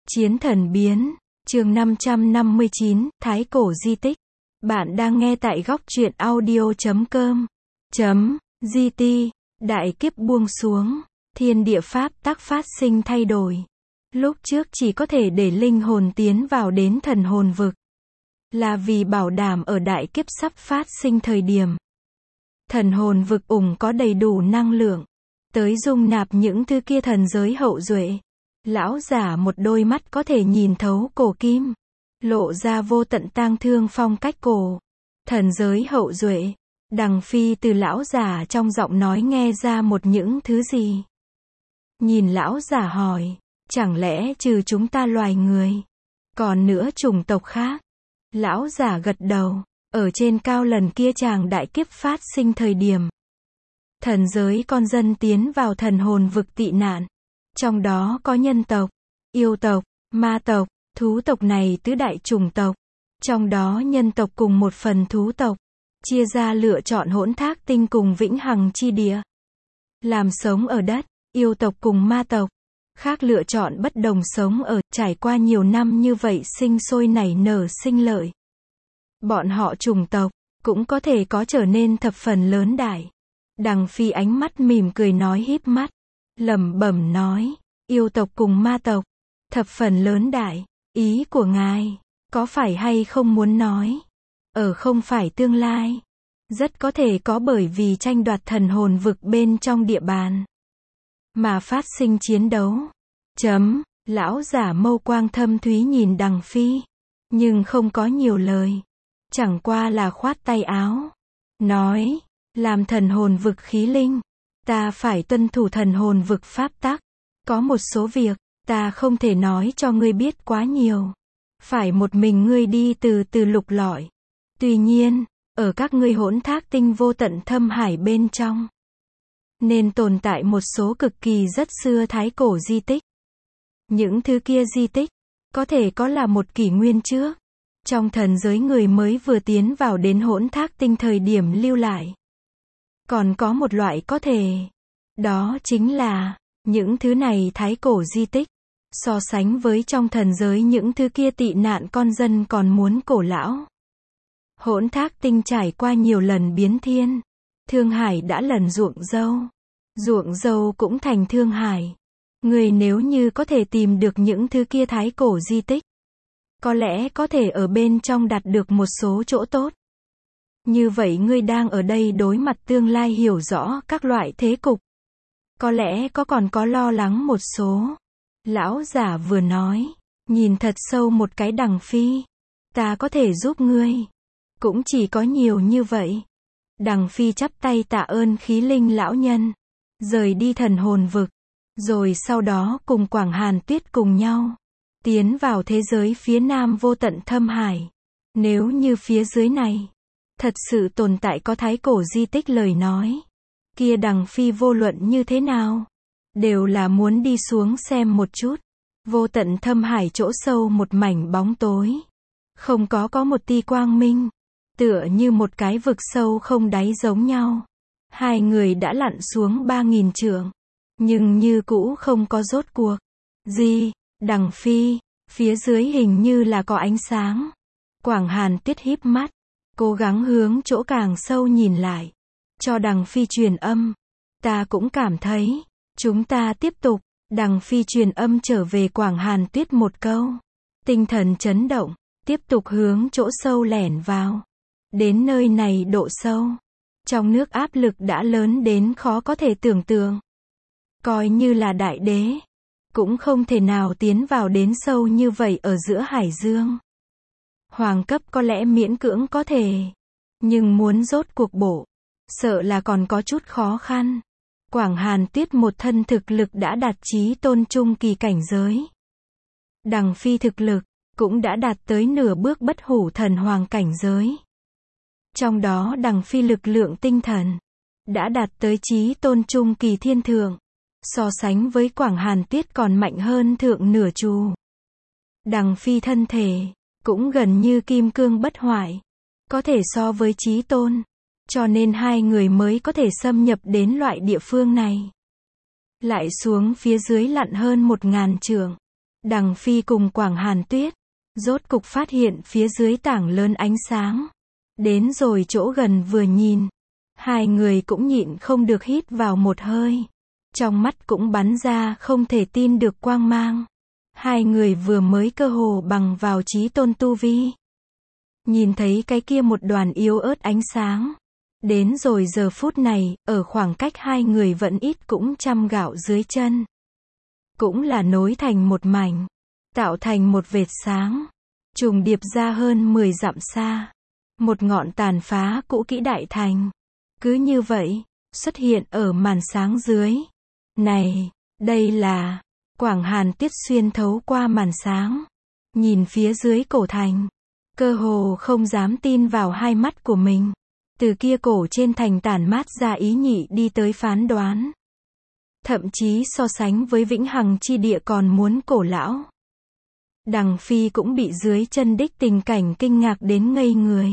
Chiến thần biến, chương 559, Thái cổ di tích. Bạn đang nghe tại góc truyện audio.com. GT, đại kiếp buông xuống, thiên địa pháp tắc phát sinh thay đổi. Lúc trước chỉ có thể để linh hồn tiến vào đến thần hồn vực, là vì bảo đảm ở đại kiếp sắp phát sinh thời điểm, thần hồn vực có đầy đủ năng lượng, tới dung nạp những thứ kia thần giới hậu duệ. Lão giả một đôi mắt có thể nhìn thấu cổ kim, lộ ra vô tận tang thương phong cách cổ. Thần giới hậu duệ, Đằng Phi từ lão giả trong giọng nói nghe ra một những thứ gì. Nhìn lão giả hỏi, chẳng lẽ trừ chúng ta loài người, còn nữa chủng tộc khác? Lão giả gật đầu, ở trên cao lần kia chàng đại kiếp phát sinh thời điểm, thần giới con dân tiến vào thần hồn vực tị nạn. Trong đó có nhân tộc, yêu tộc, ma tộc, thú tộc này tứ đại chủng tộc. Trong đó nhân tộc cùng một phần thú tộc, chia ra lựa chọn hỗn thác tinh cùng vĩnh hằng chi địa, làm sống ở đất. Yêu tộc cùng ma tộc khác lựa chọn bất đồng sống ở, trải qua nhiều năm như vậy sinh sôi nảy nở sinh lợi. Bọn họ chủng tộc cũng có thể có trở nên thập phần lớn đại. Đằng Phi ánh mắt mỉm cười nói híp mắt, lẩm bẩm nói, yêu tộc cùng ma tộc, thập phần lớn đại, ý của ngài, có phải hay không muốn nói, không phải tương lai, rất có thể có bởi vì tranh đoạt thần hồn vực bên trong địa bàn, mà phát sinh chiến đấu. Lão giả mâu quang thâm thúy nhìn Đằng Phi, nhưng không có nhiều lời, chẳng qua là khoát tay áo, nói, làm thần hồn vực khí linh, ta phải tuân thủ thần hồn vực pháp tắc. Có một số việc, ta không thể nói cho ngươi biết quá nhiều. Phải một mình ngươi đi từ từ lục lọi. Tuy nhiên, ở các ngươi hỗn thác tinh vô tận thâm hải bên trong, nên tồn tại một số cực kỳ rất xưa thái cổ di tích. Những thứ kia di tích, có thể có là một kỷ nguyên trước, trong thần giới người mới vừa tiến vào đến hỗn thác tinh thời điểm lưu lại. Còn có một loại có thể, đó chính là, những thứ này thái cổ di tích, so sánh với trong thần giới những thứ kia tị nạn con dân còn muốn cổ lão. Hỗn thác tinh trải qua nhiều lần biến thiên. Thương Hải đã lần ruộng dâu cũng thành Thương Hải. Người nếu như có thể tìm được những thứ kia thái cổ di tích, có lẽ có thể ở bên trong đạt được một số chỗ tốt. Như vậy ngươi đang ở đây đối mặt tương lai hiểu rõ các loại thế cục, có lẽ còn có lo lắng một số. Lão giả vừa nói, nhìn thật sâu một cái Đằng Phi, ta có thể giúp ngươi, cũng chỉ có nhiều như vậy. Đằng Phi chắp tay tạ ơn khí linh lão nhân, rời đi thần hồn vực, rồi sau đó cùng Quảng Hàn Tuyết cùng nhau tiến vào thế giới phía nam vô tận thâm hải. Nếu như phía dưới này thật sự tồn tại có thái cổ di tích lời nói, kia Đằng Phi vô luận như thế nào, đều là muốn đi xuống xem một chút. Vô tận thâm hải chỗ sâu một mảnh bóng tối, không có một tia quang minh, tựa như một cái vực sâu không đáy giống nhau. Hai người đã lặn xuống 3000 trượng, nhưng như cũ không có rốt cuộc gì. Đằng Phi, phía dưới hình như là có ánh sáng. Quảng Hàn Tuyết híp mắt, cố gắng hướng chỗ càng sâu nhìn lại, cho Đằng Phi truyền âm. Ta cũng cảm thấy, chúng ta tiếp tục. Đằng Phi truyền âm trở về Quảng Hàn Tuyết một câu. Tinh thần chấn động, tiếp tục hướng chỗ sâu lẻn vào. Đến nơi này độ sâu, trong nước áp lực đã lớn đến khó có thể tưởng tượng. Coi như là đại đế, cũng không thể nào tiến vào đến sâu như vậy ở giữa hải dương. Hoàng cấp có lẽ miễn cưỡng có thể, nhưng muốn rốt cuộc bổ, sợ là còn có chút khó khăn. Quảng Hàn Tuyết một thân thực lực đã đạt chí tôn trung kỳ cảnh giới. Đằng Phi thực lực cũng đã đạt tới nửa bước bất hủ thần hoàng cảnh giới. Trong đó Đằng Phi lực lượng tinh thần đã đạt tới chí tôn trung kỳ thiên thượng, so sánh với Quảng Hàn Tuyết còn mạnh hơn thượng nửa chu. Đằng Phi thân thể cũng gần như kim cương bất hoại, có thể so với chí tôn. Cho nên hai người mới có thể xâm nhập đến loại địa phương này. Lại xuống phía dưới lặn hơn 1000 trượng, Đằng Phi cùng Quảng Hàn Tuyết, rốt cục phát hiện phía dưới tảng lớn ánh sáng. Đến rồi chỗ gần vừa nhìn, hai người cũng nhịn không được hít vào một hơi. Trong mắt cũng bắn ra không thể tin được quang mang. Hai người vừa mới cơ hồ bằng vào chí tôn tu vi. Nhìn thấy cái kia một đoàn yếu ớt ánh sáng. Đến rồi giờ phút này, ở khoảng cách hai người vẫn ít cũng trăm gạo dưới chân. Cũng là nối thành một mảnh, tạo thành một vệt sáng, trùng điệp ra hơn 10 dặm xa. Một ngọn tàn phá cũ kỹ đại thành. Cứ như vậy, xuất hiện ở màn sáng dưới. Này, đây là... Quảng Hàn Tuyết xuyên thấu qua màn sáng. Nhìn phía dưới cổ thành. Cơ hồ không dám tin vào hai mắt của mình. Từ kia cổ trên thành tản mát ra ý nhị đi tới phán đoán. Thậm chí so sánh với vĩnh hằng chi địa còn muốn cổ lão. Đằng Phi cũng bị dưới chân đích tình cảnh kinh ngạc đến ngây người.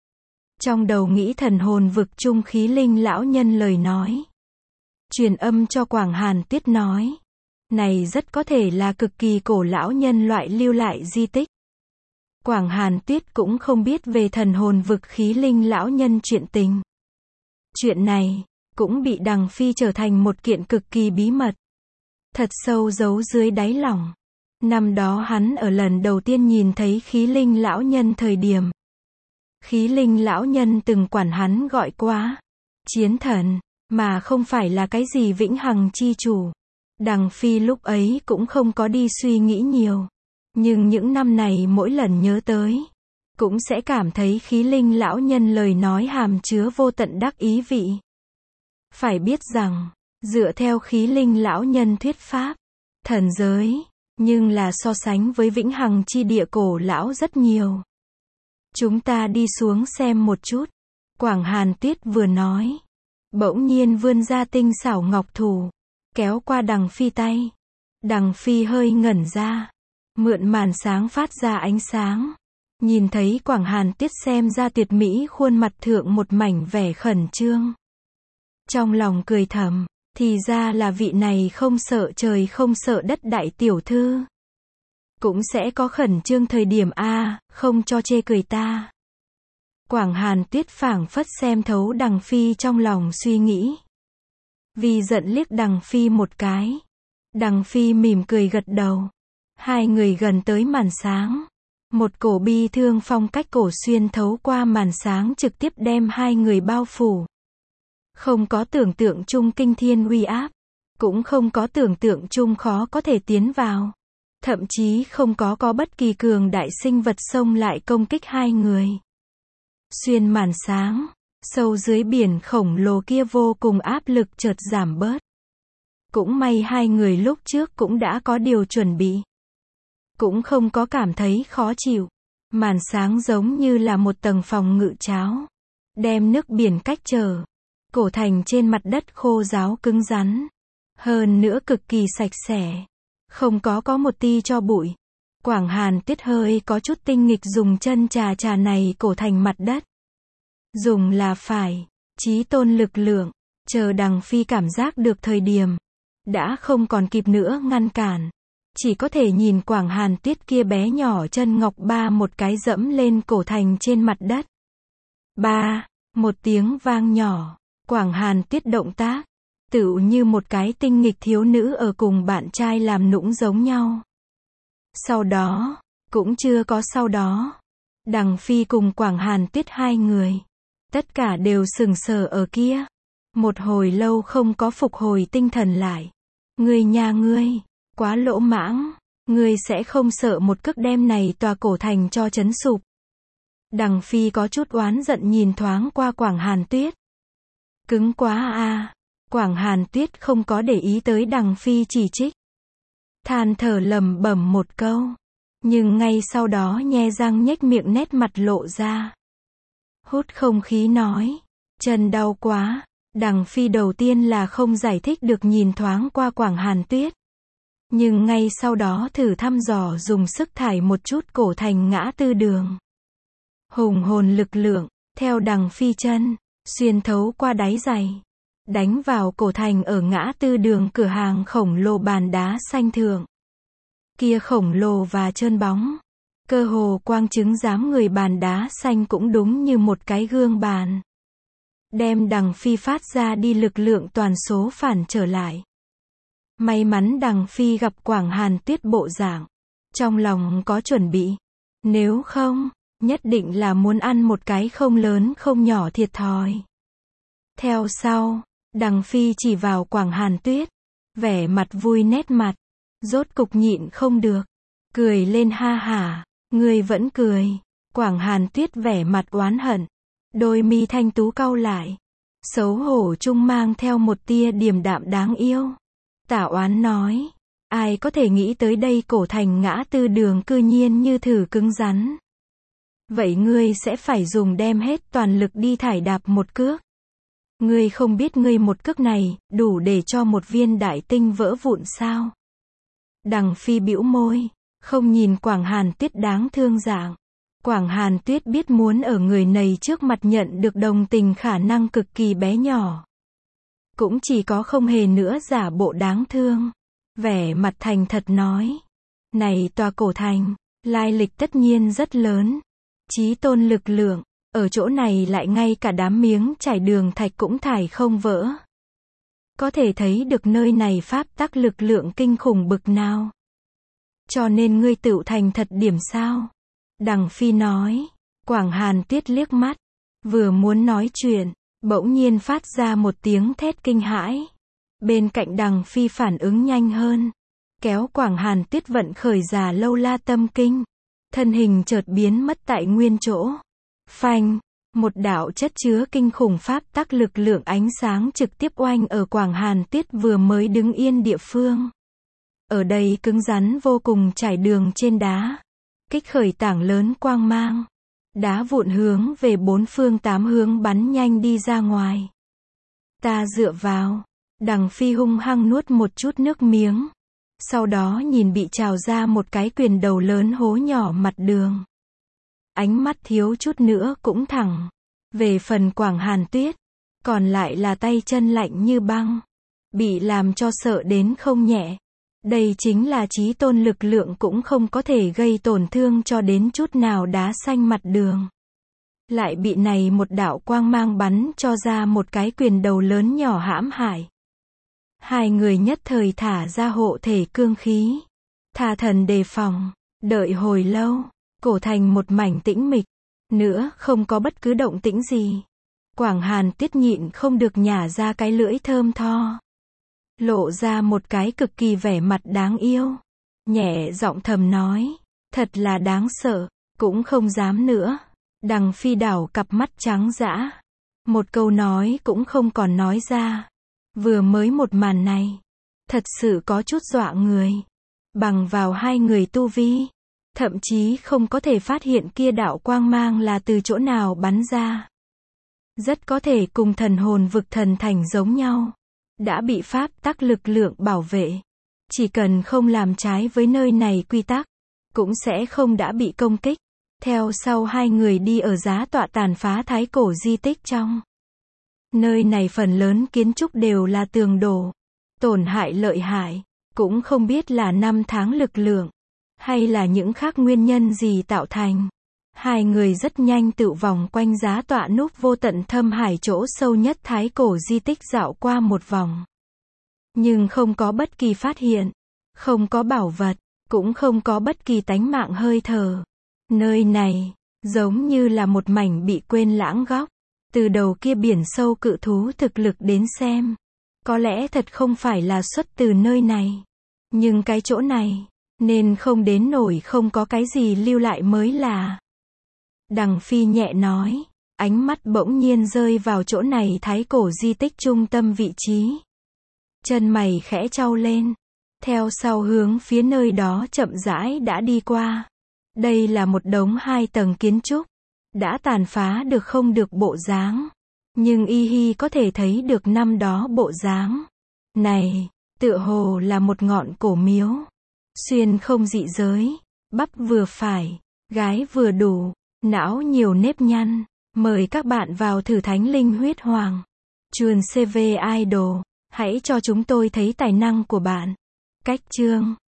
Trong đầu nghĩ thần hồn vực trung khí linh lão nhân lời nói. Truyền âm cho Quảng Hàn Tuyết nói. Này rất có thể là cực kỳ cổ lão nhân loại lưu lại di tích. Quảng Hàn Tuyết cũng không biết về thần hồn vực khí linh lão nhân chuyện tình. Chuyện này, cũng bị Đằng Phi trở thành một kiện cực kỳ bí mật. Thật sâu giấu dưới đáy lòng. Năm đó hắn ở lần đầu tiên nhìn thấy khí linh lão nhân thời điểm. Khí linh lão nhân từng quản hắn gọi quá. Chiến thần, mà không phải là cái gì vĩnh hằng chi chủ. Đằng Phi lúc ấy cũng không có đi suy nghĩ nhiều. Nhưng những năm này mỗi lần nhớ tới, cũng sẽ cảm thấy khí linh lão nhân lời nói hàm chứa vô tận đắc ý vị. Phải biết rằng, dựa theo khí linh lão nhân thuyết pháp, thần giới, nhưng là so sánh với vĩnh hằng chi địa cổ lão rất nhiều. Chúng ta đi xuống xem một chút. Quảng Hàn Tuyết vừa nói. Bỗng nhiên vươn ra tinh xảo ngọc thủ. Kéo qua Đằng Phi tay. Đằng Phi hơi ngẩn ra. Mượn màn sáng phát ra ánh sáng. Nhìn thấy Quảng Hàn Tuyết xem ra tuyệt mỹ khuôn mặt thượng một mảnh vẻ khẩn trương. Trong lòng cười thầm. Thì ra là vị này không sợ trời không sợ đất đại tiểu thư. Cũng sẽ có khẩn trương thời điểm a, không cho chê cười ta. Quảng Hàn Tuyết phảng phất xem thấu Đằng Phi trong lòng suy nghĩ. Vì giận liếc Đằng Phi một cái. Đằng Phi mỉm cười gật đầu. Hai người gần tới màn sáng. Một cổ bi thương phong cách cổ xuyên thấu qua màn sáng trực tiếp đem hai người bao phủ. Không có tưởng tượng chung kinh thiên uy áp. Cũng không có tưởng tượng chung khó có thể tiến vào. Thậm chí không có bất kỳ cường đại sinh vật xông lại công kích hai người. Xuyên màn sáng, sâu dưới biển khổng lồ kia vô cùng áp lực chợt giảm bớt. Cũng may hai người lúc trước cũng đã có điều chuẩn bị. Cũng không có cảm thấy khó chịu. Màn sáng giống như là một tầng phòng ngự cháo. Đem nước biển cách trở. Cổ thành trên mặt đất khô ráo cứng rắn. Hơn nữa cực kỳ sạch sẽ. Không có một ti cho bụi. Quảng Hàn Tuyết hơi có chút tinh nghịch dùng chân trà này cổ thành mặt đất. Dùng là phải. Chí tôn lực lượng. Chờ Đằng Phi cảm giác được thời điểm. Đã không còn kịp nữa ngăn cản. Chỉ có thể nhìn Quảng Hàn Tuyết kia bé nhỏ chân ngọc ba một cái dẫm lên cổ thành trên mặt đất. Ba, một tiếng vang nhỏ. Quảng Hàn Tuyết động tác. Tựu như một cái tinh nghịch thiếu nữ ở cùng bạn trai làm nũng giống nhau. Sau đó, cũng chưa có sau đó. Đằng Phi cùng Quảng Hàn Tuyết hai người. Tất cả đều sững sờ ở kia. Một hồi lâu không có phục hồi tinh thần lại. Ngươi nhà ngươi, quá lỗ mãng. Ngươi sẽ không sợ một cước đem này tòa cổ thành cho trấn sụp. Đằng Phi có chút oán giận nhìn thoáng qua Quảng Hàn Tuyết. Cứng quá a. Quảng Hàn Tuyết không có để ý tới Đằng Phi chỉ trích. Than thở lẩm bẩm một câu. Nhưng ngay sau đó nhe răng nhếch miệng nét mặt lộ ra. Hút không khí nói. Chân đau quá. Đằng Phi đầu tiên là không giải thích được nhìn thoáng qua Quảng Hàn Tuyết. Nhưng ngay sau đó thử thăm dò dùng sức thải một chút cổ thành ngã tư đường. Hùng hồn lực lượng, theo Đằng Phi chân, xuyên thấu qua đáy giày. Đánh vào cổ thành ở ngã tư đường cửa hàng khổng lồ bàn đá xanh thượng. kia khổng lồ và trơn bóng. Cơ hồ quang chứng giám người bàn đá xanh cũng đúng như một cái gương bàn. Đem Đằng Phi phát ra đi lực lượng toàn số phản trở lại. May mắn Đằng Phi gặp Quảng Hàn Tuyết bộ dạng. Trong lòng có chuẩn bị. Nếu không, nhất định là muốn ăn một cái không lớn không nhỏ thiệt thòi. Theo sau, Đằng Phi chỉ vào Quảng Hàn Tuyết. Vẻ mặt vui nét mặt. Rốt cục nhịn không được. Cười lên ha hả. Ngươi vẫn cười. Quảng Hàn Tuyết vẻ mặt oán hận. Đôi mi thanh tú cau lại. Xấu hổ chung mang theo một tia điềm đạm đáng yêu. Tả Oán nói. Ai có thể nghĩ tới đây cổ thành ngã tư đường cư nhiên như thử cứng rắn. Vậy ngươi sẽ phải dùng đem hết toàn lực đi thải đạp một cước. Ngươi không biết ngươi một cước này, đủ để cho một viên đại tinh vỡ vụn sao? Đằng Phi bĩu môi, không nhìn Quảng Hàn Tuyết đáng thương dạng. Quảng Hàn Tuyết biết muốn ở người này trước mặt nhận được đồng tình khả năng cực kỳ bé nhỏ. Cũng chỉ có không hề nữa giả bộ đáng thương. Vẻ mặt thành thật nói. Này tòa cổ thành, lai lịch tất nhiên rất lớn. Chí tôn lực lượng, ở chỗ này lại ngay cả đám miếng trải đường thạch cũng thải không vỡ. Có thể thấy được nơi này pháp tắc lực lượng kinh khủng bực nào. Cho nên ngươi tựu thành thật điểm sao? Đằng Phi nói. Quảng Hàn Tuyết liếc mắt. Vừa muốn nói chuyện, bỗng nhiên phát ra một tiếng thét kinh hãi. Bên cạnh Đằng Phi phản ứng nhanh hơn. Kéo Quảng Hàn Tuyết vận khởi Già Lâu La Tâm Kinh. Thân hình chợt biến mất tại nguyên chỗ. Phanh, một đạo chất chứa kinh khủng pháp tắc lực lượng ánh sáng trực tiếp oanh ở Quảng Hàn Tuyết vừa mới đứng yên địa phương. Ở đây cứng rắn vô cùng trải đường trên đá. Kích khởi tảng lớn quang mang. Đá vụn hướng về bốn phương tám hướng bắn nhanh đi ra ngoài. Ta dựa vào. Đằng Phi hung hăng nuốt một chút nước miếng. Sau đó nhìn bị trào ra một cái quyền đầu lớn hố nhỏ mặt đường. Ánh mắt thiếu chút nữa cũng thẳng. Về phần Quảng Hàn Tuyết, còn lại là tay chân lạnh như băng. Bị làm cho sợ đến không nhẹ. Đây chính là chí tôn lực lượng cũng không có thể gây tổn thương cho đến chút nào đá xanh mặt đường. Lại bị này một đạo quang mang bắn cho ra một cái quyền đầu lớn nhỏ hãm hại. Hai người nhất thời thả ra hộ thể cương khí. Tha thần đề phòng. Đợi hồi lâu. Cổ thành một mảnh tĩnh mịch. Nữa không có bất cứ động tĩnh gì. Quảng Hàn Tuyết nhịn không được nhả ra cái lưỡi thơm tho. Lộ ra một cái cực kỳ vẻ mặt đáng yêu. Nhẹ giọng thầm nói. Thật là đáng sợ. Cũng không dám nữa. Đằng Phi đảo cặp mắt trắng dã. Một câu nói cũng không còn nói ra. Vừa mới một màn này. Thật sự có chút dọa người. Bằng vào hai người tu vi. Thậm chí không có thể phát hiện kia đạo quang mang là từ chỗ nào bắn ra. Rất có thể cùng thần hồn vực thần thành giống nhau. Đã bị pháp tắc lực lượng bảo vệ. Chỉ cần không làm trái với nơi này quy tắc. Cũng sẽ không đã bị công kích. Theo sau hai người đi ở giá tọa tàn phá thái cổ di tích trong. Nơi này phần lớn kiến trúc đều là tường đổ. Tổn hại lợi hại. Cũng không biết là năm tháng lực lượng. Hay là những khác nguyên nhân gì tạo thành. Hai người rất nhanh tự vòng quanh giá tọa núp vô tận thâm hải chỗ sâu nhất thái cổ di tích dạo qua một vòng. Nhưng không có bất kỳ phát hiện. Không có bảo vật. Cũng không có bất kỳ tánh mạng hơi thở. Nơi này, giống như là một mảnh bị quên lãng góc. Từ đầu kia biển sâu cự thú thực lực đến xem. Có lẽ thật không phải là xuất từ nơi này. Nhưng cái chỗ này, nên không đến nổi không có cái gì lưu lại mới là. Đằng Phi nhẹ nói, ánh mắt bỗng nhiên rơi vào chỗ này thái cổ di tích trung tâm vị trí. Chân mày khẽ chau lên. Theo sau hướng phía nơi đó chậm rãi đã đi qua. Đây là một đống 2 tầng kiến trúc. Đã tàn phá được không được bộ dáng. Nhưng y hi có thể thấy được năm đó bộ dáng. Này, tựa hồ là một ngọn cổ miếu. Xuyên không dị giới. Bắp vừa phải. Gái vừa đủ. Não nhiều nếp nhăn. Mời các bạn vào thử Thánh Linh Huyết Hoàng. Chuồn CV Idol. Hãy cho chúng tôi thấy tài năng của bạn. Cách chương